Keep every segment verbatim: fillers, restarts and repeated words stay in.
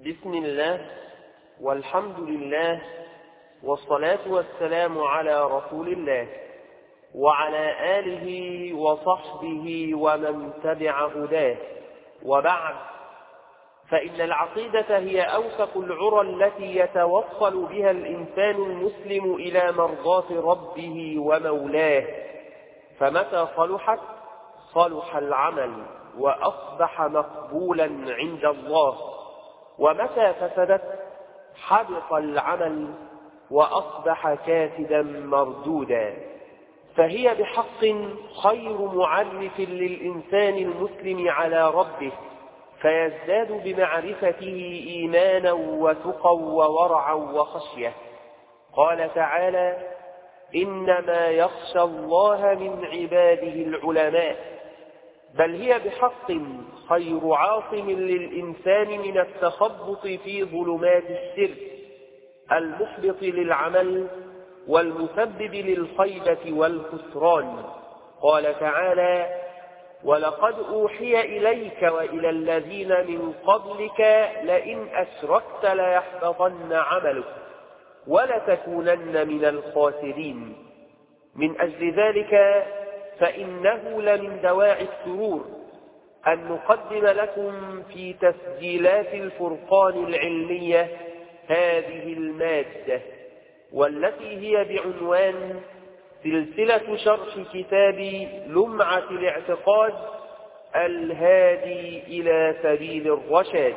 بسم الله والحمد لله والصلاة والسلام على رسول الله وعلى آله وصحبه ومن تبع هداه، وبعد، فإن العقيدة هي أوثق العرى التي يتوصل بها الإنسان المسلم إلى مرضاة ربه ومولاه، فمتى صلحت صلح العمل وأصبح مقبولا عند الله، ومتى فسدت حبط العمل وأصبح كاسدا مردودا. فهي بحق خير معرف للإنسان المسلم على ربه، فيزداد بمعرفته إيمانا وتقى وورعا وخشية. قال تعالى: إنما يخشى الله من عباده العلماء. بل هي بحق خير عاصم للإنسان من التخبط في ظلمات الشرك المحبط للعمل والمسبب للخيبة والخسران. قال تعالى: ولقد أوحي إليك وإلى الذين من قبلك لئن أشركت ليحبطن عملك ولتكونن من الخاسرين. من أجل ذلك فإنه لمن دواعي السرور أن نقدم لكم في تسجيلات الفرقان العلمية هذه المادة، والتي هي بعنوان سلسلة شرح كتاب لمعة الاعتقاد الهادي إلى سبيل الرشاد.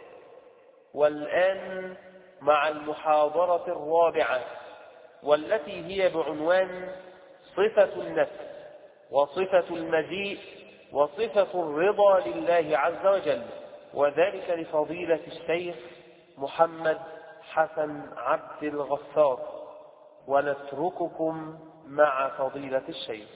والآن مع المحاضرة الرابعة، والتي هي بعنوان صفة النفس وصفة المجيء وصفة الرضا لله عز وجل، وذلك لفضيلة الشيخ محمد حسن عبد الغفار. ونترككم مع فضيلة الشيخ.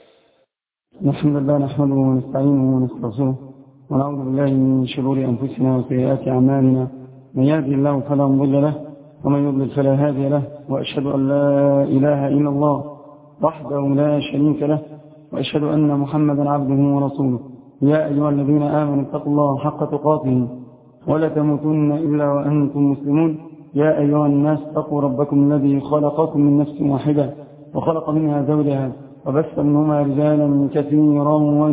الحمد لله نحمده ونستعينه ونستغفره ونعوذ بالله من شرور أنفسنا وسيئات أعمالنا، من يهدي الله فلا مضل له ومن يضلل فلا هادي له، وأشهد أن لا إله إلا الله وحده لا شريك له، وأشهد أن محمدا عبده ورسوله. يا أيها الذين آمنوا اتقوا الله حق تقاته ولا تموتن إلا وأنتم مسلمون. يا أيها الناس اتقوا ربكم الذي خلقكم من نفس واحدة وخلق منها زوجها وبث منهما رجالا كثيرا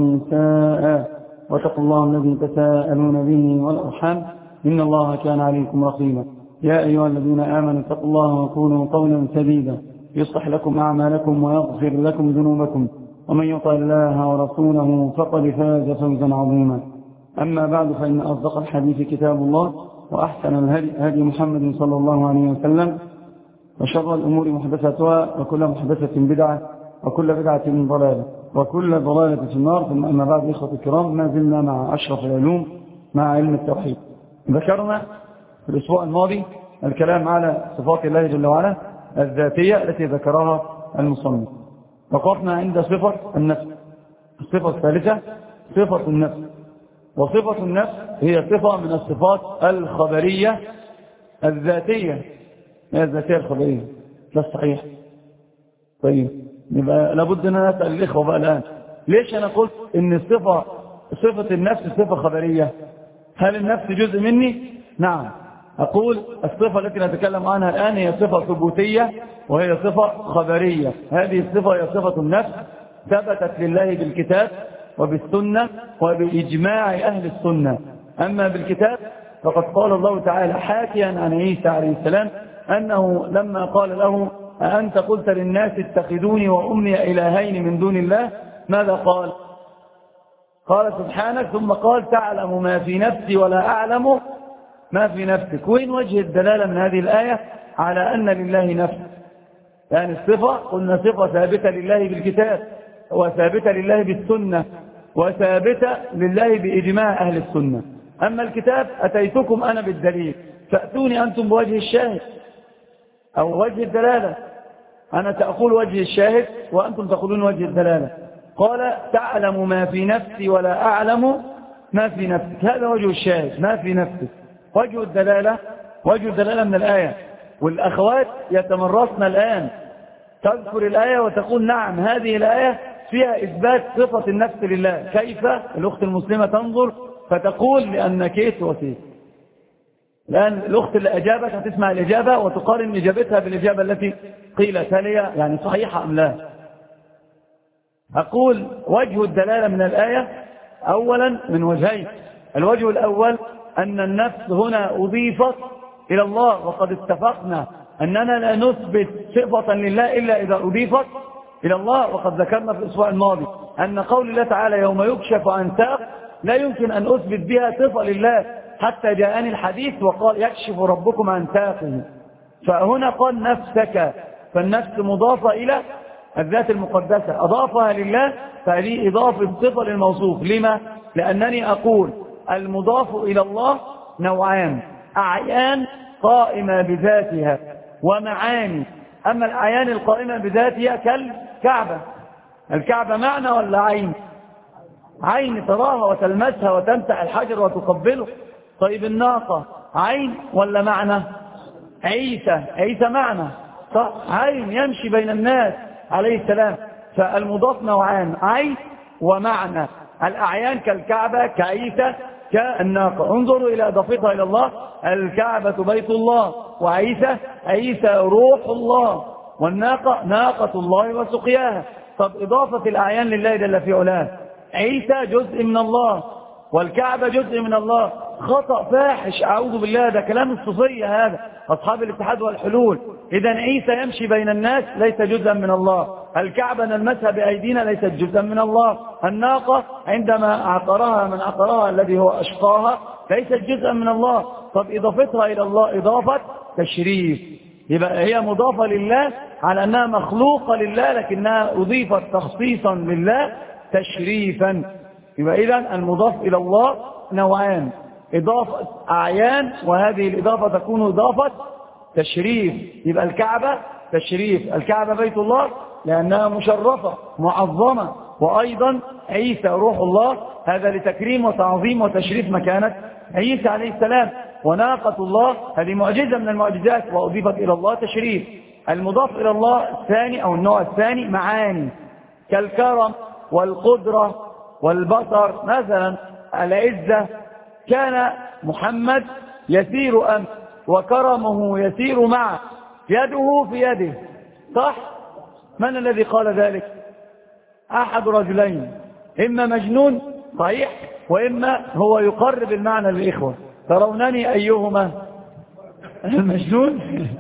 ونساء، واتقوا الله الذي تساءلون به والأرحام إن الله كان عليكم رقيبا. يا أيها الذين آمنوا اتقوا الله وقولوا قولا سديدا يصلح لكم أعمالكم ويغفر لكم ذنوبكم، ومن يطع الله ورسوله فقد فاز فوزا عظيما. أما بعد، فإن أصدق الحديث كتاب الله، وأحسن الهدي هدي محمد صلى الله عليه وسلم، وشر الأمور محدثاتها، وكل محدثة بدعة، وكل بدعة ضلالة، وكل ضلالة في النار. ثم أما بعد، إخوة الكرام، ما زلنا مع أشرف العلوم مع علم التوحيد. ذكرنا في الأسبوع الماضي الكلام على صفات الله جل وعلا الذاتية التي ذكرها المصنف. وقفنا عند صفة النفس. الصفة الثالثة صفة النفس، وصفة النفس هي صفة من الصفات الخبرية الذاتية. هي الذاتية الخبرية، لا الصحيح. طيب، يبقى لابد أن نسأل الإخوة بقى الآن، ليش أنا قلت إن الصفة صفة النفس صفة خبرية؟ هل النفس جزء مني؟ نعم. أقول الصفة التي نتكلم عنها الآن هي صفة ثبوتية، وهي صفة خبرية. هذه الصفة هي صفة النفس، ثبتت لله بالكتاب وبالسنة وبإجماع أهل السنة. أما بالكتاب فقد قال الله تعالى حاكيا عن عيسى عليه السلام أنه لما قال له: أأنت قلت للناس اتخذوني وأمي إلهين من دون الله، ماذا قال؟ قال سبحانك، ثم قال: تعلم ما في نفسي ولا أعلم ما في نفسك. وين وجه الدلالة من هذه الآية على أن لله نفس؟ يعني الصفة قلنا صفة ثابتة لله بالكتاب، وثابتة لله بالسنة، وثابتة لله بإجماع أهل السنة. أما الكتاب أتيتكم أنا بالدليل، فأتوني أنتم بوجه الشاهد أو وجه الدلالة. أنا تأقول وجه الشاهد وأنتم تقولون وجه الدلالة. قال: تعلم ما في نفسي ولا أعلم ما في نفسك. هذا وجه الشاهد، ما في نفسك. وجه الدلالة وجه الدلالة من الآية. والأخوات يتمرسن الآن تذكر الآية وتقول: نعم، هذه الآية فيها إثبات صفة النفس لله. كيف؟ الأخت المسلمة تنظر فتقول: لأن كيت وكيت. الآن الأخت اللي أجابت هتسمع الإجابة وتقارن إجابتها بالإجابة التي قيلت هل هي يعني صحيحة أم لا. أقول وجه الدلالة من الآية أولا من وجهين. الوجه الأول أن النفس هنا أضيفت إلى الله، وقد اتفقنا أننا لا نثبت صفة لله إلا إذا أضيفت إلى الله، وقد ذكرنا في الأسبوع الماضي أن قول الله تعالى يوم يكشف عن ساق لا يمكن أن أثبت بها صفة لله حتى جاءني الحديث وقال يكشف ربكم عن ساقه. فهنا قال نفسك، فالنفس مضافة إلى الذات المقدسة أضافها لله، فهذه إضافة صفة للموصوف. لما؟ لأنني أقول المضاف إلى الله نوعان: أعيان قائمة بذاتها ومعاني. أما الأعيان القائمة بذاتها كالكعبة، الكعبة معنى ولا عين؟ عين تراها وتلمسها وتمسح الحجر وتقبله. طيب الناقة عين ولا معنى؟ عيسى، عيسى معنى صح؟ عين يمشي بين الناس عليه السلام. فالمضاف نوعان: عين ومعنى. الأعيان كالكعبة كعيسى كالناقة. انظروا إلى إضافتها إلى الله: الكعبة بيت الله، وعيسى عيسى روح الله، والناقة ناقة الله وسقياها. طب إضافة الأعيان لله جل في علاه، عيسى جزء من الله والكعبة جزء من الله، خطأ فاحش أعوذ بالله، ده كلام الصوفية هذا أصحاب الاتحاد والحلول. إذا عيسى يمشي بين الناس ليس جزءا من الله، الكعبة نلمسها بأيدينا ليست جزءا من الله، الناقة عندما عقرها من عقرها الذي هو أشقاها ليست جزءا من الله. طب إضافتها إلى الله إضافة تشريف، يبقى هي مضافة لله على أنها مخلوقة لله، لكنها أضيفت تخصيصا لله تشريفا. يبقى إذن المضاف إلى الله نوعان: إضافة أعيان، وهذه الإضافة تكون إضافة تشريف. يبقى الكعبة تشريف، الكعبة بيت الله لأنها مشرفة معظمة، وأيضا عيسى روح الله، هذا لتكريم وتعظيم وتشريف مكانة عيسى عليه السلام. وناقة الله هذه معجزة من المعجزات وأضيفت إلى الله تشريف. المضاف إلى الله الثاني أو النوع الثاني معاني كالكرم والقدرة والبصر. مثلا العزة، كان محمد يسير أمس وكرمه يسير معه، يده في يده، صح؟ من الذي قال ذلك؟ أحد رجلين، إما مجنون صحيح وإما هو يقرب المعنى للإخوة. ترونني أيهما؟ المجنون.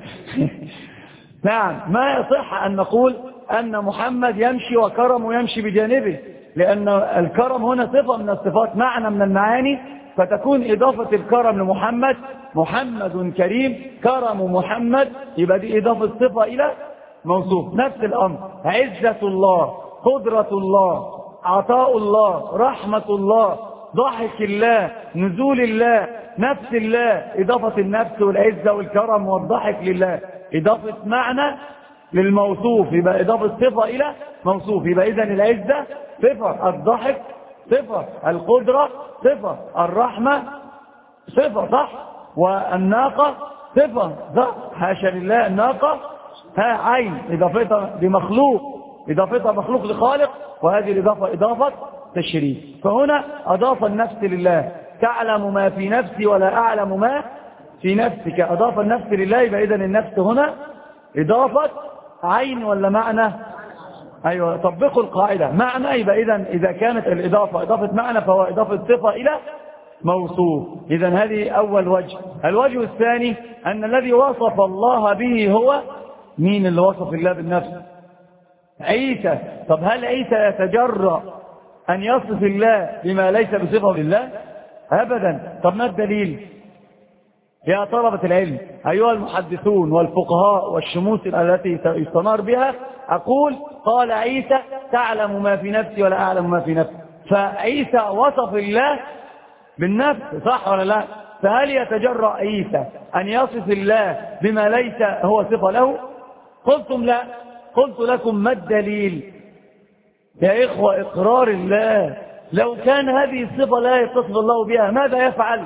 نعم، ما يصح أن نقول أن محمد يمشي وكرمه يمشي بجانبه، لأن الكرم هنا صفة من الصفات، معنى من المعاني، فتكون إضافة الكرم لمحمد، محمد كريم، كرم محمد، يبقى دي إضافة صفة إلى موصوف. نفس الأمر عزة الله، قدرة الله، عطاء الله، رحمة الله، ضحك الله، نزول الله، نفس الله، إضافة النفس والعزة والكرم والضحك لله، إضافة معنى للموصوف، يبقى إضافة صفة إلى موصوف. يبقى إذن العزة صفة، الضحك صفة، القدرة صفة، الرحمة صفة، صح؟ والناقة صفة، صح؟ حاشا لله الناقة ها عين، إضافتها بمخلوق، إضافتها مخلوق لخالق، وهذه الإضافة إضافة تشريف. فهنا أضاف النفس لله: تعلم ما في نفسي ولا أعلم ما في نفسك. أضاف النفس لله، يبقى إذن النفس هنا إضافة عين ولا معنى؟ أيوة، طبقوا القاعدة معنى. يبقى إذن إذا كانت الإضافة إضافة معنى فهو إضافة صفة إلى موصوف. إذن هذه أول وجه. الوجه الثاني أن الذي وصف الله به هو مين؟ اللي وصف الله بالنفس؟ عيسى. طب هل عيسى يتجرأ أن يصف الله بما ليس بصفة لله؟ أبدا. طب ما الدليل؟ يا طلبة العلم أيها المحدثون والفقهاء والشموس التي يستنار بها، أقول قال عيسى تعلم ما في نفسي ولا أعلم ما في نفسي، فعيسى وصف الله بالنفس، صح ولا لا؟ فهل يتجرأ عيسى أن يصف الله بما ليس هو صفة له؟ قلتم لا. قلت لكم ما الدليل يا إخوة؟ إقرار الله. لو كان هذه الصفة لا يتصف الله بها ماذا يفعل؟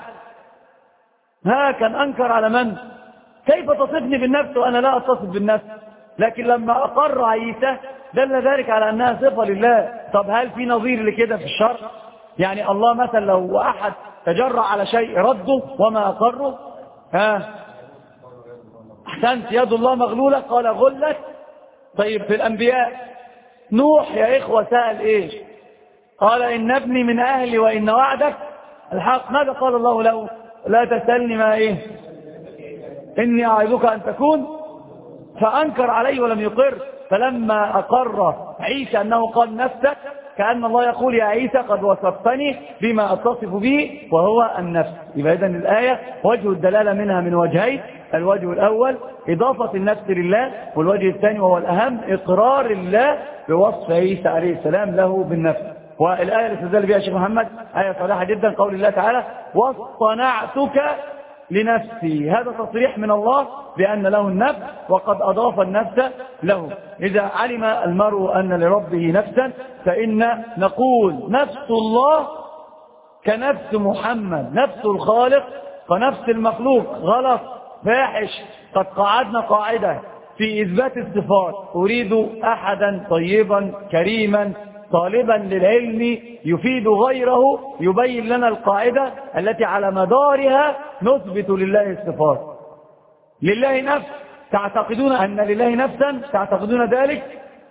ها كان أنكر على من؟ كيف تصفني بالنفس وأنا لا أتصف بالنفس؟ لكن لما أقر عيسى دل ذلك على أنها صفة لله. طب هل في نظير لكده في الشرع؟ يعني الله مثلا لو أحد تجرأ على شيء رده وما أقره، ها أحسنت، يد الله مغلولة، قال غلت. طيب في الأنبياء نوح يا إخوة سأل إيه؟ قال إن ابني من أهلي وإن وعدك الحق. ماذا قال الله له؟ لا تسألني ما إيه إني أعظك أن تكون. فأنكر عليه ولم يقر. فلما أقر عيسى أنه قال نفسك، كأن الله يقول يا عيسى قد وصفتني بما أتصف به وهو النفس. يبقى إذن الآية وجه الدلالة منها من وجهين: الوجه الأول إضافة النفس لله، والوجه الثاني وهو الأهم إقرار الله بوصف عيسى عليه السلام له بالنفس. والآية اللي استدل بها الشيخ محمد آية صالحة جدا، قول الله تعالى واصطنعتك لنفسي. هذا تصريح من الله بأن له النفس وقد أضاف النفس له. إذا علم المرء أن لربه نفسا فإن نقول نفس الله كنفس محمد، نفس الخالق كنفس المخلوق. غلط فاحش. قد قعدنا قاعدة في إثبات الصفات: أريد أحدا طيبا كريما طالبا للعلم يفيد غيره يبين لنا القاعدة التي على مدارها نثبت لله الصفات. لله نفس، تعتقدون أن لله نفسا؟ تعتقدون ذلك؟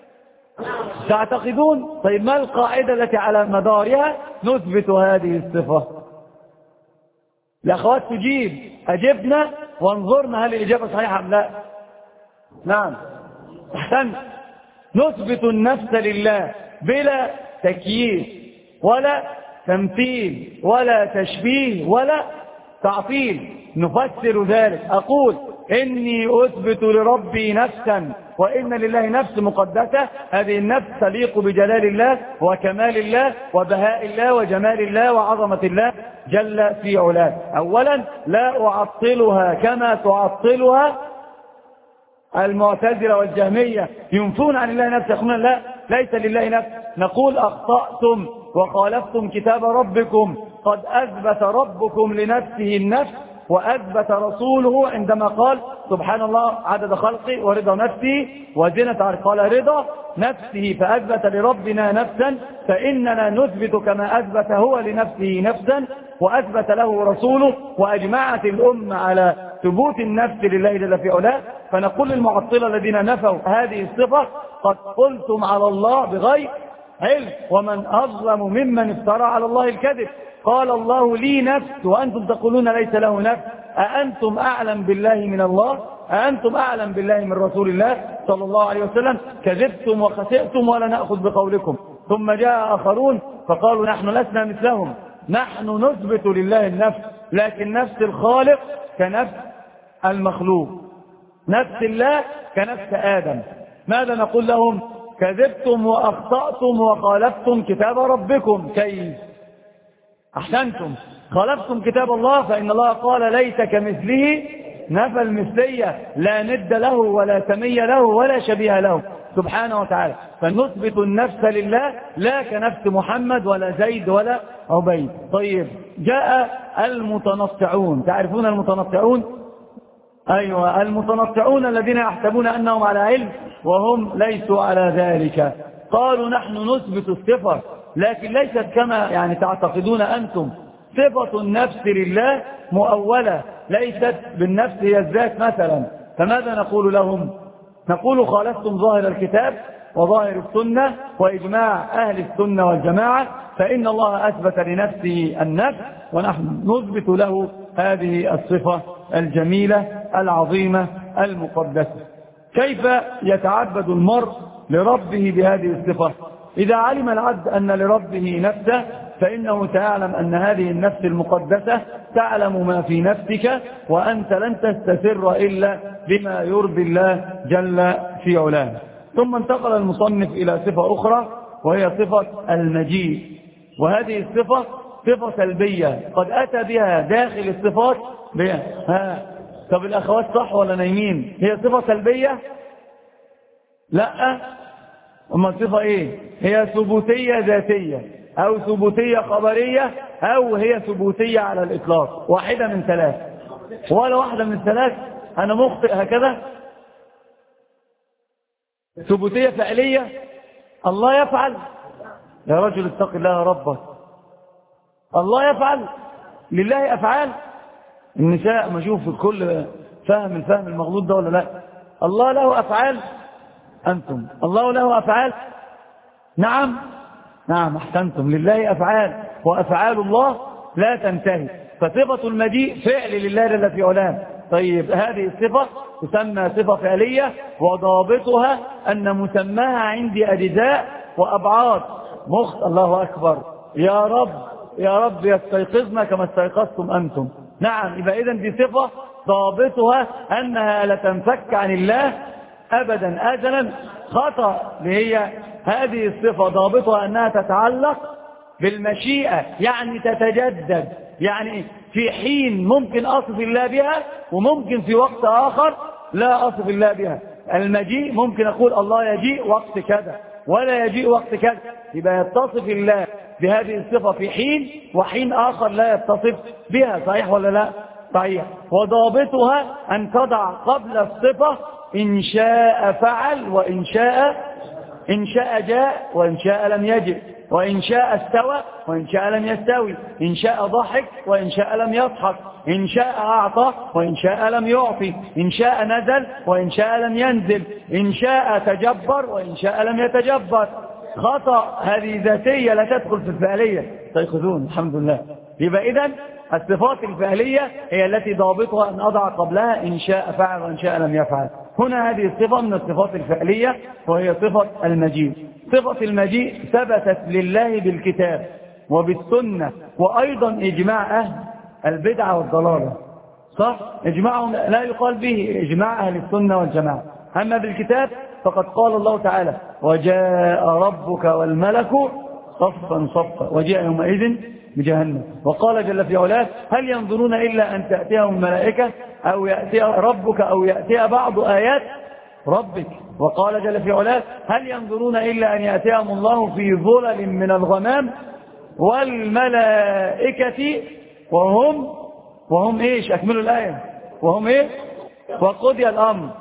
تعتقدون؟ طيب ما القاعدة التي على مدارها نثبت هذه الصفة؟ الأخوات تجيب، أجبنا وانظرنا هل الإجابة صحيحة أم لا. نعم أحسن. نثبت النفس لله بلا تكييف ولا تمثيل ولا تشبيه ولا تعطيل. نفسر ذلك. أقول إني أثبت لربي نفسا، وإن لله نفس مقدسة. هذه النفس تليق بجلال الله وكمال الله وبهاء الله وجمال الله وعظمة الله جل في علاه. أولا لا أعطلها كما تعطلها المعتزلة والجهمية، ينفون عن الله نفس، يقولون لا ليس لله نفس. نقول أخطأتم وخالفتم كتاب ربكم. قد أثبت ربكم لنفسه النفس وأثبت رسوله عندما قال سبحان الله عدد خلقه ورضا نفسه وزنة عرشه، قال رضا نفسه، فأثبت لربنا نفسا. فإننا نثبت كما أثبت هو لنفسه نفسا وأثبت له رسوله، وأجمعت الأمة على ثبوت النفس لله جل في علاه. فنقول للمعطلة الذين نفوا هذه الصفة قد قلتم على الله بغير علم، ومن أظلم ممن افترى على الله الكذب. قال الله لي نفس وأنتم تقولون ليس له نفس. أأنتم أعلم بالله من الله؟ أأنتم أعلم بالله من رسول الله صلى الله عليه وسلم؟ كذبتم وخسئتم ولا نأخذ بقولكم. ثم جاء آخرون فقالوا نحن لسنا مثلهم، نحن نثبت لله النفس، لكن نفس الخالق كنفس المخلوق، نفس الله كنفس آدم. ماذا نقول لهم؟ كذبتم وأخطأتم وخالفتم كتاب ربكم. كيف؟ أحسنتم، خالفتم كتاب الله، فإن الله قال ليس كمثله، نفى المثلية، لا ند له ولا سمي له ولا شبيه له سبحانه وتعالى. فنثبت النفس لله لا كنفس محمد ولا زيد ولا عبيد. طيب جاء المتنطعون. تعرفون المتنطعون؟ أيوة، المتنطعون الذين يحسبون أنهم على علم وهم ليسوا على ذلك. قالوا نحن نثبت الصفة لكن ليست كما يعني تعتقدون أنتم. صفة النفس لله مؤولة، ليست بالنفس هي الذات مثلا. فماذا نقول لهم؟ نقول خالفتم ظاهر الكتاب وظاهر السنة وإجماع أهل السنة والجماعة، فإن الله أثبت لنفسه النفس ونحن نثبت له هذه الصفة الجميلة العظيمة المقدسة. كيف يتعبد المرء لربه بهذه الصفة؟ إذا علم العبد أن لربه نفسه فإنه سيعلم أن هذه النفس المقدسة تعلم ما في نفسك، وأنت لن تستسر إلا بما يرضي الله جل في علاه. ثم انتقل المصنف إلى صفة أخرى وهي صفة المجيء، وهذه الصفة صفة سلبية قد أتى بها داخل الصفات بها. ها طب الأخوات صح ولا نايمين؟ هي صفة سلبية؟ لا، أما الصفة إيه؟ هي ثبوتية ذاتية أو ثبوتية خبرية أو هي ثبوتية على الإطلاق، واحدة من ثلاث. ولا واحدة من الثلاث؟ أنا مخطئ هكذا؟ ثبوتية فعلية، الله يفعل. يا رجل اتق الله ربك، الله يفعل، لله أفعال. النساء ما شوف الكل فاهم الفهم المغلوط ده ولا لا؟ الله له أفعال؟ أنتم الله له أفعال؟ نعم نعم أحسنتم، لله أفعال، وأفعال الله لا تنتهي. فصفة المجيء فعل لله جل في علاه. طيب هذه الصفة تسمى صفة فعلية، وضابطها أن مسماها عندي أجزاء وأبعاد مخ. الله أكبر، يا رب يا رب يستيقظنا كما استيقظتم أنتم. نعم، يبقى إذن دي صفة ضابطها أنها لا تنفك عن الله أبدا أجلا. خطأ هي هذه الصفة ضابطها أنها تتعلق بالمشيئة، يعني تتجدد، يعني في حين ممكن أصف الله بها وممكن في وقت آخر لا أصف الله بها. المجيء ممكن أقول الله يجيء وقت كذا ولا يجيء وقت كذا، يبقى يتصف الله بهذه الصفة في حين، وحين آخر لا يتصف بها. صحيح ولا لا؟ صحيح. وضابطها أن تضع قبل الصفة إن شاء فعل، وإن شاء إن شاء جاء، وإن شاء لم يجئ، وإن شاء استوى، وإن شاء لم يستوي، إن شاء ضحك، وإن شاء لم يضحك، إن شاء أعطى، وإن شاء لم يعطي، إن شاء نزل، وإن شاء لم ينزل، إن شاء تجبر، وإن شاء لم يتجبر. خطأ، هذه ذاتية لا تدخل في الفعلية. تأخذون الحمد لله. يبقى إذن الصفات الفعلية هي التي ضابطها أن أضع قبلها إن شاء فعل وإن شاء لم يفعل. هنا هذه الصفة من الصفات الفعلية، وهي صفة المجيء. صفة المجيء ثبتت لله بالكتاب وبالسنة، وأيضا إجماع أهل البدعة والضلالة. صح؟ إجماعهم لا يقال به إجماع أهل السنة والجماعة. أما بالكتاب فقد قال الله تعالى: وجاء ربك والملك صفا صفا وجاء يومئذ بجهنم. وقال جل في علاه: هل ينظرون إلا أن تأتيهم الملائكة أو يأتي ربك أو يأتي بعض آيات ربك. وقال جل في علاه: هل ينظرون إلا أن يأتيهم الله في ظلل من الغمام والملائكة وهم وهم إيش؟ أكملوا الآية. وهم إيه؟ وقضي الأمر.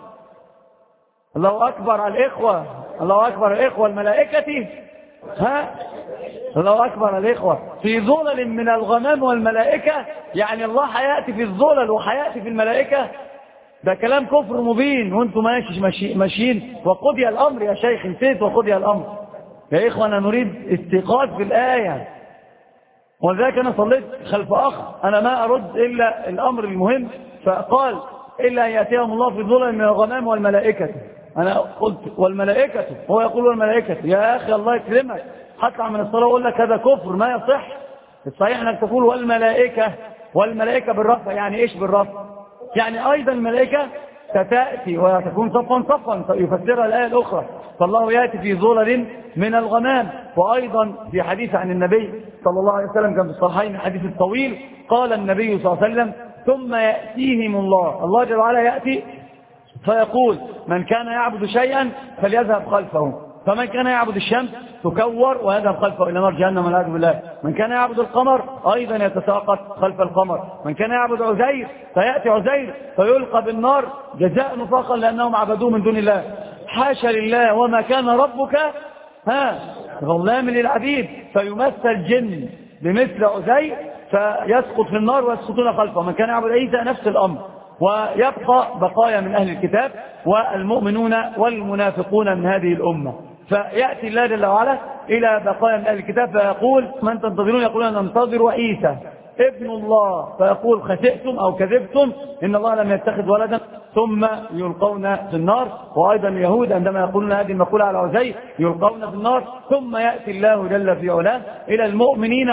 الله أكبر على الإخوة، الله أكبر الإخوة. الملائكة، ها، الله أكبر الإخوة. في ظلل من الغمام والملائكة، يعني الله حياتي في الظلل وحياتي في الملائكة. ده كلام كفر مبين، وانتم ماشي ماشي ماشيين. وقضي الأمر يا شيخ، نسيت وقضي الأمر يا إخوة. نريد استيقاظ في الآية، ولذلك أنا صليت خلف أخ أنا ما أرد إلا الأمر المهم، فقال: إلا أن يأتيهم الله في ظلل من الغمام والملائكة. أنا قلت والملائكة، هو يقول والملائكة. يا أخي الله يكرمك، هطلع من الصلاة وأقول لك هذا كفر ما يصح. الصحيح أنك تقول والملائكة، والملائكة بالرفع. يعني إيش بالرفع؟ يعني أيضا الملائكة ستأتي وتكون صفا صفا، يفسرها الآية الأخرى. فالله يأتي في ظلل من الغمام. وأيضا في حديث عن النبي صلى الله عليه وسلم كان في الصحيحين الحديث الطويل، قال النبي صلى الله عليه وسلم: ثم يأتيهم الله، الله جل وعلا يأتي فيقول: من كان يعبد شيئا فليذهب خلفه. فمن كان يعبد الشمس تكور ويذهب خلفه إلى نار جهنم والعياذ بالله. من كان يعبد القمر أيضا يتساقط خلف القمر. من كان يعبد عزير فيأتي عزير فيلقى بالنار جزاء نفاقا لأنهم عبدوه من دون الله. حاشا لله، وما كان ربك ها ظلام للعبيد. فيمثل جن بمثل عزير فيسقط في النار ويسقطون خلفه. من كان يعبد عيسى نفس الأمر. ويبقى بقايا من أهل الكتاب والمؤمنون والمنافقون من هذه الأمة. فيأتي الله جل وعلا إلى بقايا من أهل الكتاب فيقول: من تنتظرون؟ يقولون: ننتظر عيسى ابن الله. فيقول: خسئتم أو كذبتم، إن الله لم يتخذ ولدا. ثم يلقون في النار. وأيضا اليهود عندما يقولون هذه المقولة على عزير يلقون في النار. ثم يأتي الله جل في علاه إلى المؤمنين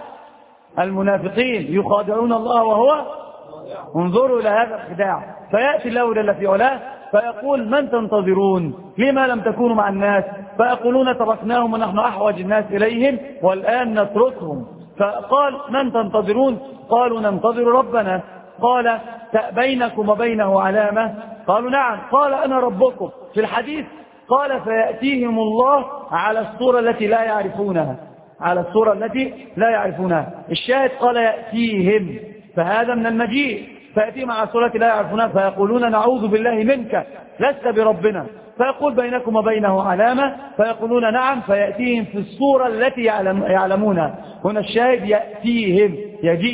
والمنافقين يخادعون الله وهو، انظروا إلى هذا الخداع. فيأتي الله جل في علاه فيقول: من تنتظرون؟ لما لم تكونوا مع الناس؟ فيقولون: تركناهم ونحن أحوج الناس إليهم والآن نتركهم. فقال: من تنتظرون؟ قالوا: ننتظر ربنا. قال: بينكم وبينه علامة؟ قالوا: نعم. قال: أنا ربكم. في الحديث قال: فيأتيهم الله على الصورة التي لا يعرفونها، على الصورة التي لا يعرفونها. الشاهد قال: يأتيهم، فهذا من المجيء. فيأتيهم على الصورة التي لا يعرفونها فيقولون: نعوذ بالله منك لست بربنا. فيقول: بينكم وبينه علامة؟ فيقولون: نعم. فيأتيهم في الصورة التي يعلم يعلمونها. هنا الشاهد يأتيهم، يجيء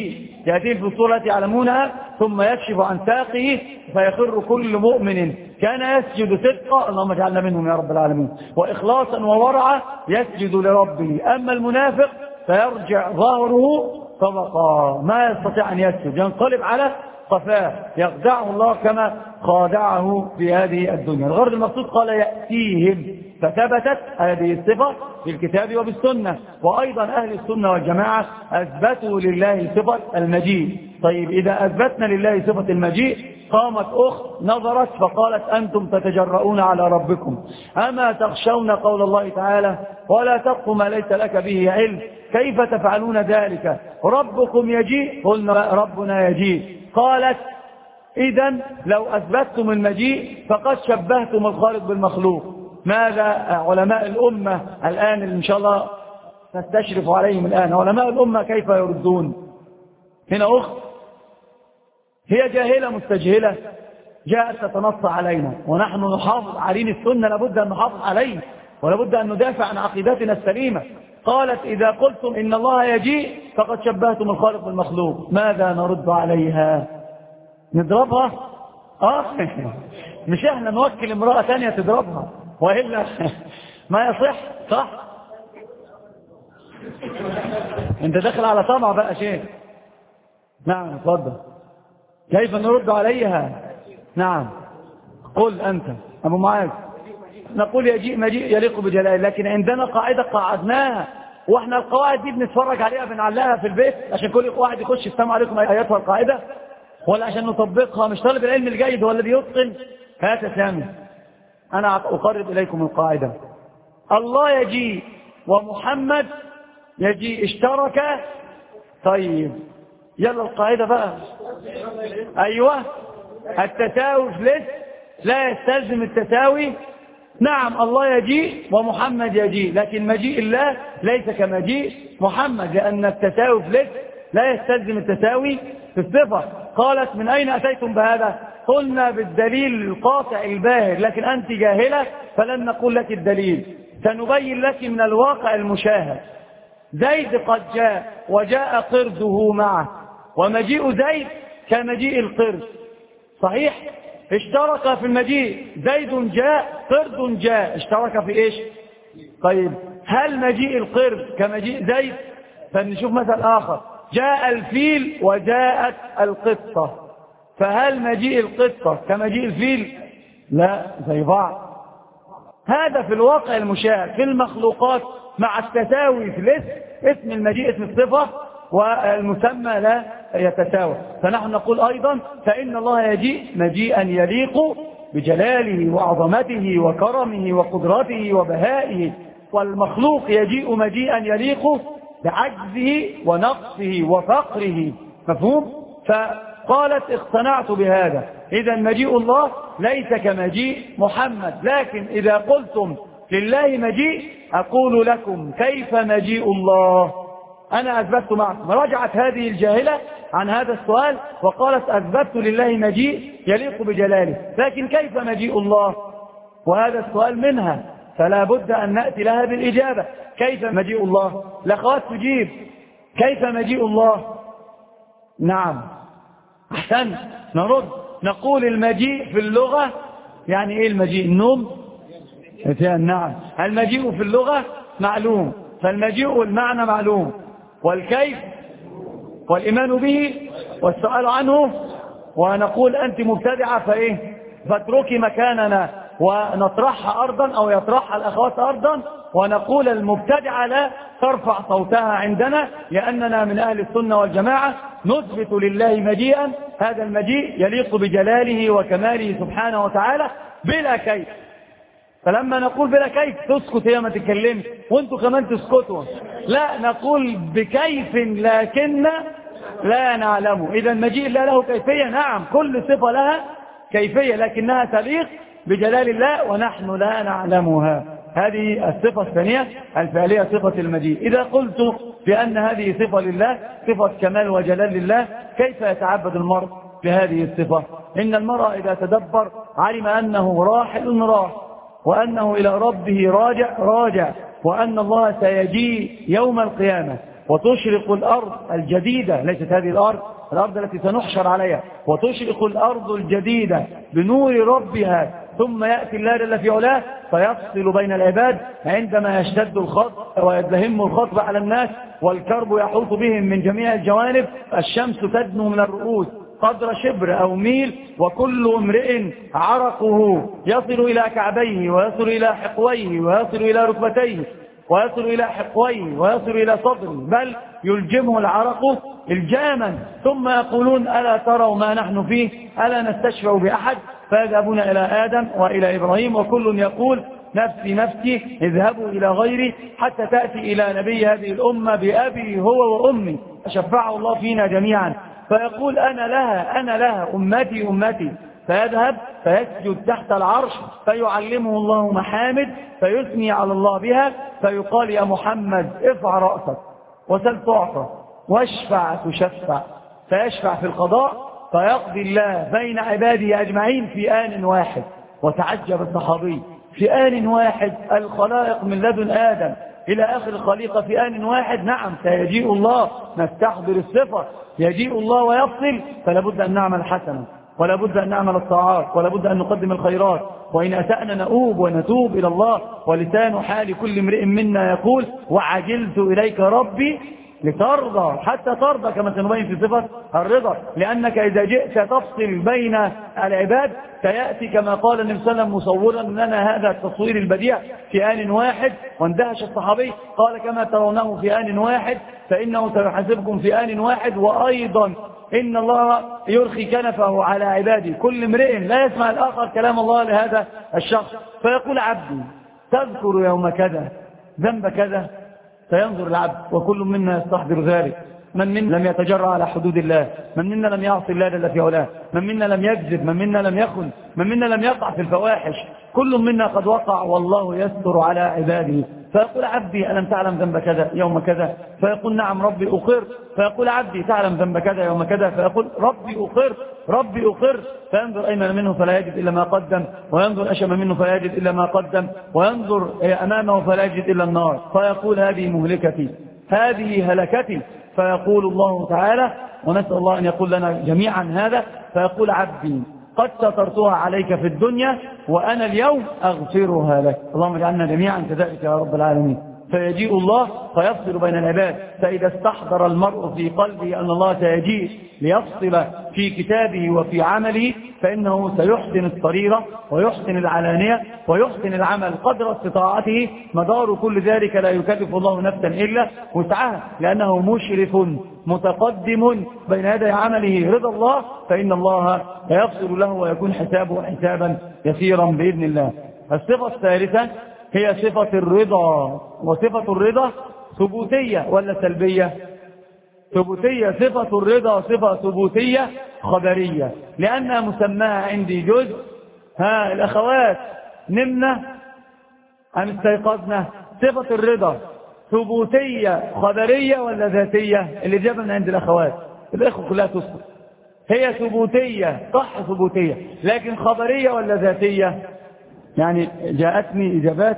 يأتيه في الصورة التي يعلمونها ثم يكشف عن ساقه فيخر كل مؤمن كان يسجد صدقا، اللهم اجعلنا منهم يا رب العالمين، وإخلاصا وورعا يسجد لربه. أما المنافق فيرجع ظهره طبقا، ما يستطيع أن يسجد، ينقلب على قفاه، يخدعه الله كما خادعه في هذه الدنيا. الغرض المقصود قال يأتيهم، فثبتت هذه الصفة في الكتاب وبالسنة، وأيضا أهل السنة والجماعة أثبتوا لله صفة المجيء. طيب إذا أثبتنا لله صفة المجيء قامت أخت نظرت فقالت أنتم تتجرؤون على ربكم، أما تخشون قول الله تعالى ولا تقف ما ليس لك به علم، كيف تفعلون ذلك؟ ربكم يجيء، قلنا ربنا يجيء. قالت إذن لو أثبتتم المجيء فقد شبهتم الخالق بالمخلوق. ماذا علماء الأمة الآن إن شاء الله نستشرف عليهم الآن، علماء الأمة كيف يردون؟ هنا أخت هي جاهلة مستجهلة جاءت تتنص علينا، ونحن نحافظ على دين السنة، لابد أن نحافظ عليه ولابد أن ندافع عن عقيدتنا السليمة. قالت إذا قلتم إن الله يجيء فقد شبهتم الخالق بالمخلوق، ماذا نرد عليها؟ نضربها؟ آه مش احنا نوكل امرأة ثانية تضربها وإلا ما يصح، صح؟ انت داخل على طمع بقى شيء. نعم اتفضل. كيف نرد عليها؟ نعم قل أنت أبو معاذ. نقول يجيء مجيء يليق بجلاله، لكن عندنا قاعدة قاعدناها، واحنا القواعد دي بنتفرج عليها بنعلقها في البيت عشان كل واحد يخش السلام عليكم اياتها القاعدة، ولا عشان نطبقها؟ مش طالب العلم الجيد هو الذي يتقن. هات يا سامي انا اقرب اليكم القاعدة. الله يجيء ومحمد يجيء، اشترك. طيب يلا القاعدة بقى. ايوه التساوي في الاسم لا يستلزم التساوي. نعم الله يجيء ومحمد يجيء، لكن مجيء الله ليس كمجيء محمد، لأن التساوي في الاسم لا يستلزم التساوي في الصفة. قالت من أين أتيتم بهذا؟ قلنا بالدليل القاطع الباهر، لكن أنت جاهلة فلن نقول لك الدليل، سنبين لك من الواقع المشاهد. زيد قد جاء وجاء قرده معه، ومجيء زيد كمجيء القرد، صحيح؟ اشترك في المجيء، زيد جاء قرد جاء، اشترك في ايش؟ طيب هل مجيء القرد كمجيء زيد؟ فنشوف مثل آخر، جاء الفيل وجاءت القطة، فهل مجيء القطة كمجيء الفيل؟ لا، زي بعض. هذا في الواقع المشاهد. في المخلوقات مع التساوي في الاسم، اسم المجيء اسم الصفة والمسمى لا يتساوى، فنحن نقول أيضا فإن الله يجيء مجيئا يليق بجلاله وعظمته وكرمه وقدرته وبهائه، والمخلوق يجيء مجيئا يليق بعجزه ونقصه وفقره. مفهوم؟ فقالت اقتنعت بهذا، إذا مجيء الله ليس كمجيء محمد، لكن إذا قلتم لله مجيء أقول لكم كيف مجيء الله؟ أنا أثبت معكم. رجعت هذه الجاهلة عن هذا السؤال وقالت أثبت لله مجيء يليق بجلاله، لكن كيف مجيء الله؟ وهذا السؤال منها، فلا بد أن نأتي لها بالإجابة. كيف مجيء الله؟ الأخوات تجيب كيف مجيء الله؟ نعم أحسن، نرد نقول المجيء في اللغة يعني إيه المجيء؟ النوم؟ نعم، المجيء في اللغة معلوم، فالمجيء المعنى معلوم، والكيف والإيمان به والسؤال عنه. ونقول أنت مبتدعة فإيه؟ فاتركي مكاننا ونطرحها أرضا أو يطرحها الأخوات أرضا، ونقول المبتدعة لا ترفع صوتها عندنا، لأننا من أهل السنة والجماعة نثبت لله مجيئا، هذا المجيء يليق بجلاله وكماله سبحانه وتعالى بلا كيف. فلما نقول بلا كيف تسكت هي ما تتكلمش وانتوا كمان تسكتوا، لا نقول بكيف لكن لا نعلمه. إذا المجيء الله له كيفية، نعم كل صفة لها كيفية لكنها تليق بجلال الله ونحن لا نعلمها. هذه الصفة الثانية الفعلية، صفة المجيء. إذا قلت بأن هذه صفة لله، صفة كمال وجلال لله، كيف يتعبد المرء بهذه الصفة؟ إن المرء إذا تدبر علم أنه راحل راح، وأنه إلى ربه راجع راجع، وأن الله سيجيء يوم القيامة وتشرق الأرض الجديدة، ليست هذه الأرض الأرض التي سنحشر عليها، وتشرق الأرض الجديدة بنور ربها، ثم يأتي الله جل في علاه فيفصل بين العباد عندما يشتد الخطب ويدلهم الخطب على الناس والكرب يحوط بهم من جميع الجوانب. الشمس تدنو من الرؤوس قدر شبر أو ميل، وكل امرئ عرقه يصل إلى كعبيه ويصل إلى حقويه ويصل إلى ركبتيه ويصل إلى حقويه ويصل إلى صدره، بل يلجمه العرق الجاما، ثم يقولون ألا تروا ما نحن فيه، ألا نستشفع بأحد؟ فيذهبون إلى آدم وإلى إبراهيم وكل يقول نفسي نفسي، اذهبوا إلى غيري حتى تأتي إلى نبي هذه الأمة بأبي هو وأمي شفعه الله فينا جميعا، فيقول أنا لها أنا لها أمتي أمتي، فيذهب فيسجد تحت العرش فيعلمه الله محامد فيثني على الله بها، فيقال يا محمد ارفع رأسك وسل تعطى واشفع تشفع، فيشفع في القضاء فيقضي الله بين عباده أجمعين في آن واحد. وتعجب الصحابي، في آن واحد، الخلائق من لدن آدم إلى آخر الخليقة في آن واحد؟ نعم، سيجيء الله، نستحضر الصفة، يجيء الله ويفصل، فلا بد أن نعمل حسنا، ولا بد أن نعمل الطاعات، ولا بد أن نقدم الخيرات، وإن أسأنا نؤوب ونتوب إلى الله. ولسان حال كل امرئ منا يقول وعجلت إليك ربي لترضى، حتى ترضى كما سنبين في صفة الرضا، لأنك إذا جئت تفصل بين العباد سيأتي كما قال النبي صلى الله عليه وسلم مصورا لنا هذا التصوير البديع في آن واحد. واندهش الصحابي قال كما ترونه في آن واحد فإنه سيحاسبكم في آن واحد، وأيضا إن الله يرخي كنفه على عباده، كل امرئ لا يسمع الآخر كلام الله لهذا الشخص، فيقول عبدي تذكر يوم كذا ذنب كذا، فينظر العبد وكل منا يستحضر ذلك. من منا لم يتجرأ على حدود الله، من منا لم يعصي الله جل في علاه، من منا لم يكذب، من منا لم يخن، من منا لم يقع في الفواحش، كل منا قد وقع والله يستر على عباده. فيقول عبدي ألم تعلم ذنب كذا يوم كذا؟ فيقول نعم ربي أقر. فيقول عبدي تعلم ذنب كذا يوم كذا؟ فيقول ربي أقر ربي أقر. فينظر أيمن منه فلا يجد إلا ما قدم، وينظر أشم منه فلا يجد إلا ما قدم، وينظر أمامه فلا يجد إلا النار. فيقول هذه مهلكتي، هذه هلكتي. فيقول الله تعالى، ونسأل الله أن يقول لنا جميعا هذا، فيقول عبدي قد سترتها عليك في الدنيا وأنا اليوم أغفرها لك. اللهم اجعلنا جميعا كذلك يا رب العالمين. فيجيء الله فيفصل بين العباد، فإذا استحضر المرء في قلبه أن الله سيجيء ليفصل في كتابه وفي عمله، فإنه سيحسن الصريرة ويحسن العلانية ويحسن العمل قدر استطاعته. مدار كل ذلك لا يكلف الله نفسا إلا وسعها، لأنه مشرف متقدم بين يدي عمله رضا الله، فإن الله يفصل له ويكون حسابه حسابا يسيرا بإذن الله. الصفة الثالثة هي صفة الرضا. وصفة الرضا ثبوتية ولا سلبية؟ ثبوتية. صفة الرضا صفة ثبوتية خبرية، لأنها مسماها عندي جزء. ها الأخوات نمنا أم استيقظنا؟ صفة الرضا ثبوتية خبرية ولا ذاتية؟ اللي جابها من عند الأخوات، الأخوة كلها تسكت. هي ثبوتية صح، ثبوتية، لكن خبرية ولا ذاتية؟ يعني جاءتني إجابات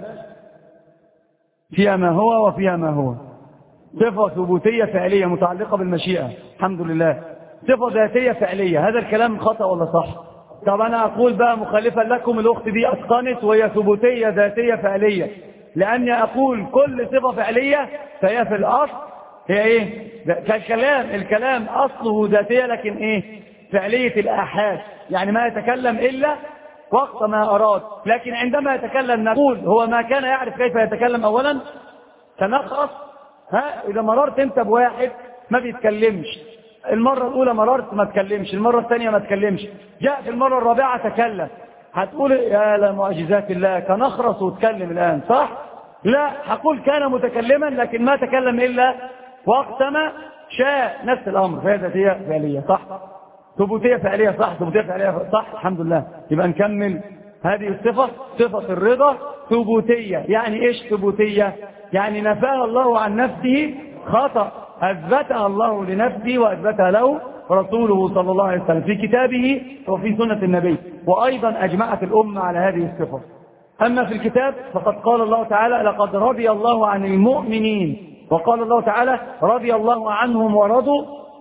فيها ما هو وفيها ما هو. صفة ثبوتية فعلية متعلقة بالمشيئة الحمد لله. صفة ذاتية فعلية، هذا الكلام خطأ ولا صح؟ طب أنا أقول بقى مخالفا لكم، الأخت دي أتقنت وهي ثبوتية ذاتية فعلية، لأني أقول كل صفة فعلية فهي في الأصل هي إيه؟ كالكلام، الكلام أصله ذاتية لكن إيه؟ فعلية الآحاد، يعني ما يتكلم إلا وقت ما أراد. لكن عندما يتكلم نقول هو ما كان يعرف كيف يتكلم أولا، تنخص. ها إذا مررت أنت بواحد ما بيتكلمش، المرة الأولى مررت ما تكلمش، المرة الثانية ما تكلمش، جاء في المرة الرابعة تكلم، هتقول يا لمعجزات الله كان أخرس وتكلم الآن صح؟ لا، هقول كان متكلما لكن ما تكلم إلا وقت ما شاء. نفس الأمر، فهي ذاتية فعلية صح، ثبوتية فعلية صح، ثبوتية فعلية صح، الحمد لله. يبقى نكمل هذه الصفة، صفة الرضا ثبوتية. يعني إيش ثبوتية؟ يعني نفاها الله عن نفسه خطأ، أثبتها الله لنفسه وأثبتها له رسوله صلى الله عليه وسلم في كتابه وفي سنة النبي، وأيضا أجمعت الأمة على هذه الصفة. أما في الكتاب فقد قال الله تعالى لقد رضي الله عن المؤمنين، وقال الله تعالى رضي الله عنهم ورضوا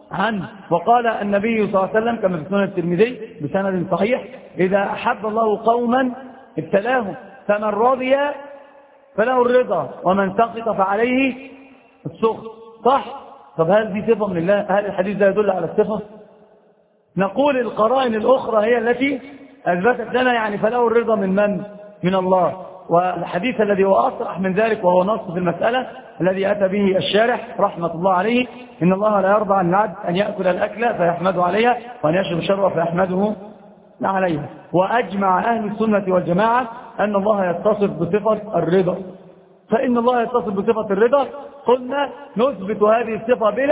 عنه. وقال النبي صلى الله عليه وسلم كما في سنن الترمذي بسند صحيح: إذا أحب الله قوما ابتلاهم، فمن رضي فله الرضا ومن سخط فعليه السخط. صح؟ طب هل دي صفة من الله؟ هل الحديث ده يدل على الصفة؟ نقول القرائن الأخرى هي التي أثبتت لنا يعني فله الرضا من من؟ من الله. والحديث الذي هو أصرح من ذلك وهو نص في المسألة الذي أتى به الشارح رحمة الله عليه: إن الله لا يرضى عن العبد أن يأكل الأكل فيحمده عليها وأن يشرب الشرب فيحمده عليها. وأجمع أهل السنة والجماعة أن الله يتصف بصفة الرضا. فإن الله يتصف بصفة الرضا قلنا نثبت هذه الصفة بلا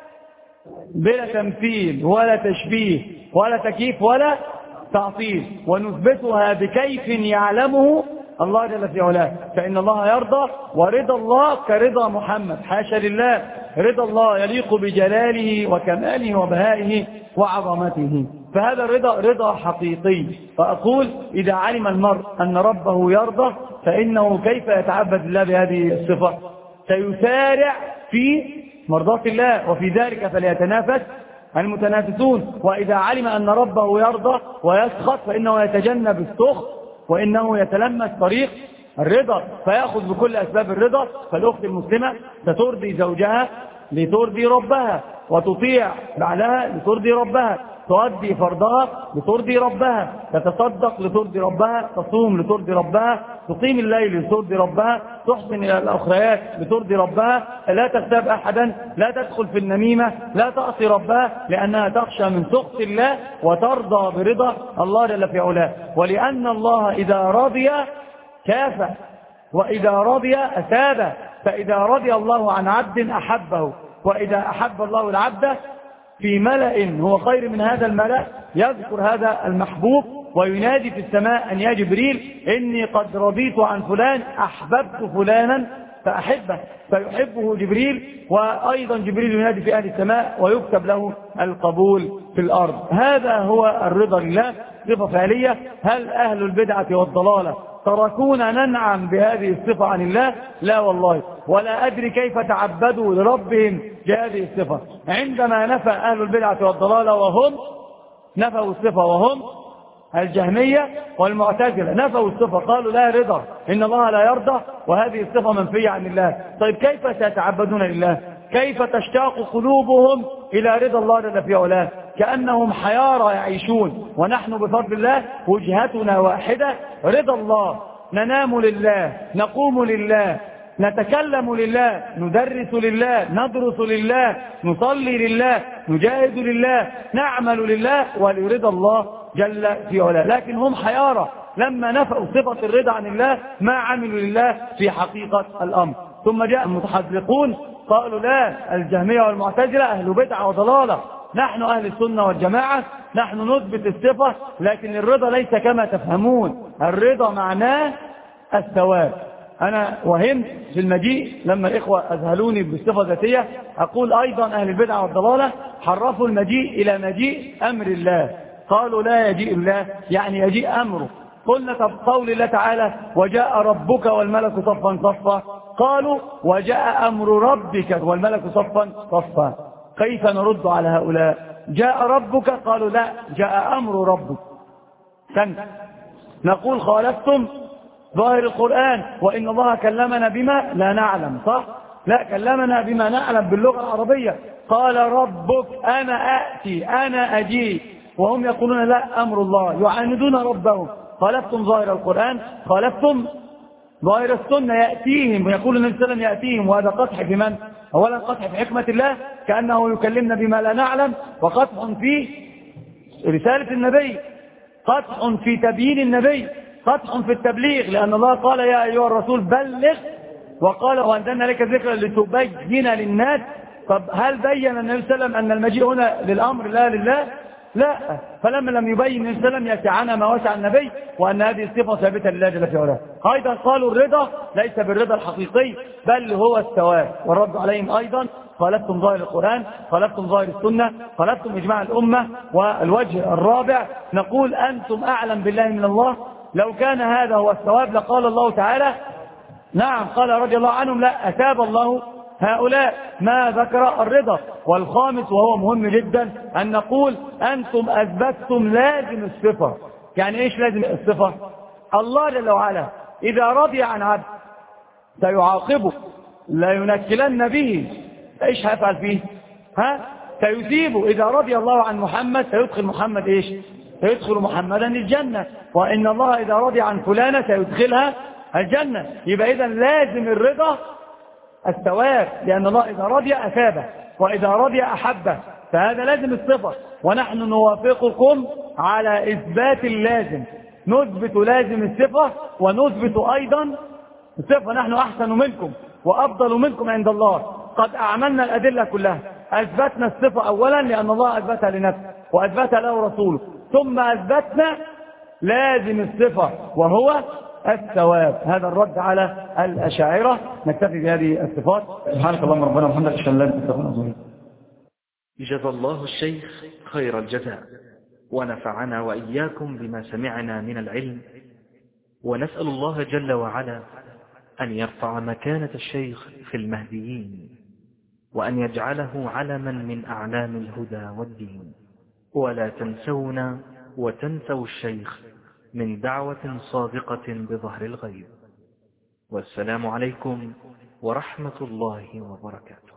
بلا تمثيل ولا تشبيه ولا تكييف ولا تعطيل، ونثبتها بكيف يعلمه الله جل في علاه. فإن الله يرضى، ورضا الله كرضا محمد، حاشا لله، رضا الله يليق بجلاله وكماله وبهائه وعظمته. فهذا الرضا رضا حقيقي. فأقول إذا علم المرء أن ربه يرضى فإنه كيف يتعبد الله بهذه الصفة؟ سيسارع في مرضاة الله، وفي ذلك فليتنافس المتنافسون. وإذا علم أن ربه يرضى ويسخط فإنه يتجنب السخط، وإنه يتلمس طريق الرضا فيأخذ بكل أسباب الرضا. فالأخت المسلمة سترضي زوجها لترضي ربها، وتطيع بعلها لترضي ربها، تؤدي فرضها لترضي ربها، تتصدق لترضي ربها، تصوم لترضي ربها، تقيم الليل لترضي ربها، تحسن إلى الأخريات لترضي ربها، لا تغتاب أحدا، لا تدخل في النميمة، لا تعصي ربها، لأنها تخشى من سخط الله وترضى برضا الله جل في علاه. ولأن الله إذا رضي كافأ، وإذا رضي أثاب. فإذا رضي الله عن عبد أحبه، وإذا أحب الله العبد في ملأ هو خير من هذا الملأ يذكر هذا المحبوب وينادي في السماء أن يا جبريل إني قد رضيت عن فلان أحببت فلانا فأحبه، فيحبه جبريل، وأيضا جبريل ينادي في أهل السماء ويكتب له القبول في الأرض. هذا هو الرضا لله، صفة فعلية. هل أهل البدعة والضلالة تركونا ننعم بهذه الصفة عن الله؟ لا والله، ولا أدري كيف تعبدوا لربهم بهذه الصفة. عندما نفى أهل البدعة والضلالة وهم نفوا الصفة، وهم الجهمية والمعتزلة نفوا الصفة، قالوا لا رضا، إن الله لا يرضى، وهذه الصفة منفية عن الله. طيب كيف سيتعبدون لله؟ كيف تشتاق قلوبهم إلى رضا الله جل في علاه؟ كأنهم حيارى يعيشون، ونحن بفضل الله وجهتنا واحدة، رضا الله. ننام لله، نقوم لله، نتكلم لله، ندرس لله، ندرس لله، نصلي لله، نجاهد لله، نعمل لله ولرضا الله جل في علاه. لكن هم حيارى لما نفوا صفة الرضا عن الله ما عملوا لله في حقيقة الأمر. ثم جاء المتحذقون قالوا لا، الجهمية والمعتزلة أهل بدعة وضلالة، نحن أهل السنة والجماعة، نحن نثبت الصفة، لكن الرضا ليس كما تفهمون. الرضا معناه الثواب. أنا وهمت في المجيء لما الإخوة أذهلوني بالصفة الذاتية، أقول أيضا أهل البدعة والضلالة حرفوا المجيء إلى مجيء أمر الله، قالوا لا يجيء الله يعني يجيء أمره. قلنا طب قول الله تعالى وجاء ربك والملك صفا صفا، قالوا وجاء أمر ربك والملك صفا صفا. كيف نرد على هؤلاء؟ جاء ربك، قالوا لا، جاء أمر ربك. كان نقول خالفتم ظاهر القرآن، وإن الله كلمنا بما لا نعلم، صح؟ لا، كلمنا بما نعلم باللغة العربية. قال ربك أنا أأتي أنا أجي، وهم يقولون لا، أمر الله، يعاندون ربهم. خالفتم ظاهر القرآن، خالفتم ظاهر السنة، يأتيهم ويقول النبي صلى الله عليه وسلم يأتيهم، وهذا قطع في من؟ أولا قطع في حكمة الله كأنه يكلمنا بما لا نعلم، وقطع في رسالة النبي، قطع في تبيين النبي، قطع في التبليغ، لأن الله قال يا أيها الرسول بلغ، وقال وأنزلنا لك ذكرا لتبين للناس. طب هل بين النبي صلى الله عليه وسلم أن المجيء هنا للأمر لا لله؟ لا. فلما لم يبين النبي صلى الله عليه وسلم يسعنا ما وسع النبي، وأن هذه الصفة ثابتة لله جل في علاه. أيضا قالوا الرضا ليس بالرضا الحقيقي بل هو الثواب، والرد عليهم أيضا خالفتم ظاهر القرآن، خالفتم ظاهر السنة، خالفتم إجماع الأمة. والوجه الرابع نقول أنتم أعلم بالله من الله، لو كان هذا هو الثواب لقال الله تعالى، نعم قال رضي الله عنهم لا أثاب الله هؤلاء ما ذكر الرضا. والخامس وهو مهم جدا أن نقول أنتم أثبتتم لازم الصفة. يعني إيش لازم الصفة؟ الله جل وعلا إذا رضي عن عبد سيعاقبه، لا ينكلن به، إيش هيفعل فيه؟ ها؟ سيثيبه. إذا رضي الله عن محمد سيدخل محمد إيش؟ سيدخل محمدا الجنة. وإن الله إذا رضي عن فلانة سيدخلها الجنة. يبقى إذا لازم الرضا الثواب، لأن الله إذا رضي أثابه وإذا رضي أحبه، فهذا لازم الصفة. ونحن نوافقكم على إثبات اللازم، نثبت لازم الصفة ونثبت أيضا الصفة. نحن أحسن منكم وأفضل منكم عند الله، قد أعملنا الأدلة كلها. أثبتنا الصفة أولا لأن الله أثبتها لنفسه وأثبتها له رسوله، ثم أثبتنا لازم الصفة وهو الثواب. هذا الرد على الأشاعرة. نكتفي بهذه الصفات. سبحانك اللهم ربنا وبحمدك أشهد أن لا إله إلا أنت. جزا الله الشيخ خير الجزاء، ونفعنا وإياكم بما سمعنا من العلم، ونسأل الله جل وعلا أن يرفع مكانة الشيخ في المهديين، وأن يجعله علما من أعلام الهدى والدين. ولا تنسونا وتنسوا الشيخ من دعوة صادقة بظهر الغيب. والسلام عليكم ورحمة الله وبركاته.